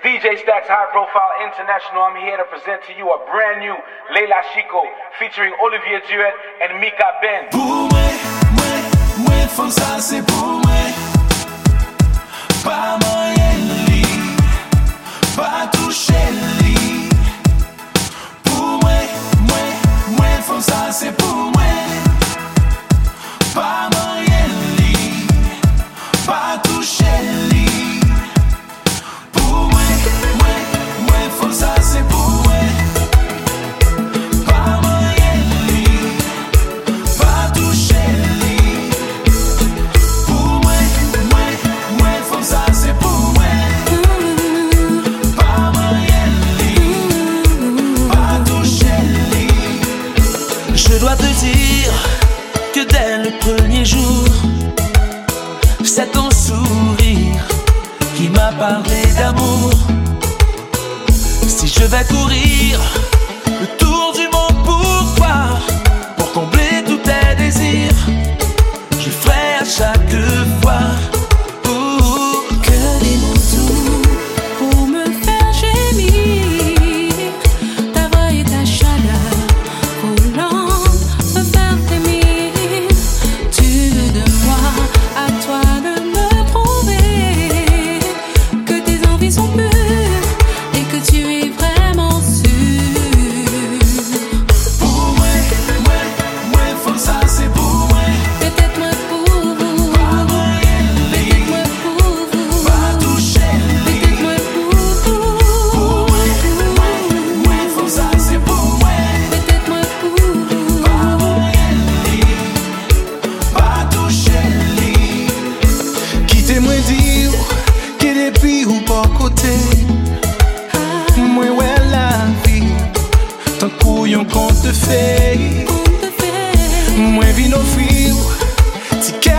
DJ Stacks High Profile International. I'm here to present to you a brand new Leila Chico featuring Olivier Duet and Mika Ben. Pour moi, faut ça c'est pour moi. Pas moyen li, pas toucher li. Pour moi, faut ça c'est pour moi. Pas moyen li, pas toucher li. Faut ça c'est pour moi. Pas moyen li, pas toucher li. Pour moi, faut ça c'est pour moi. Pas moyen li, pas toucher li. Je dois te dire que dès le premier jour, c'est ton sourire qui m'a parlé d'amour. Si je vais courir le tour du monde pour toi, pour combler tous tes désirs, je le ferai à chaque fois. Que des mots doux pour me faire gémir. Ta voix et ta chaleur voulant me faire frémir. Tu veux de moi, à toi de me prouver que tes envies sont pures. Tu es vraiment sûr. Pour moi, faut ça c'est pour moi. Peut-être moi pour vous. Pas moyen li, peut-être moi pour vous. pas toucher li. Peut-être moi pour vous. Pour moi, faut ça c'est pour moi. Peut-être moi pour vous. Pas moyen li, pas toucher li. Quittez-moi dire que depuis ou pas côté. Moi ouais la vie, tant couillon qu'on te fait. Moi vino fio, ti quer